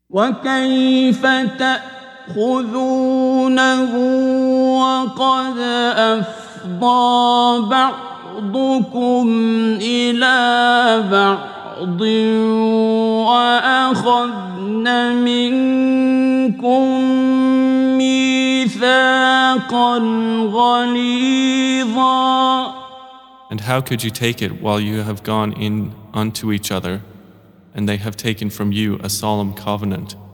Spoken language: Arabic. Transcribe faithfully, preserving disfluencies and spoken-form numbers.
وكيف تأخذونه وقد أفضى بعضكم إلى بعض وأخذن منكم ميثاقا غليظا. And how could you take it while you have gone in unto each other, and they have taken from you a solemn covenant?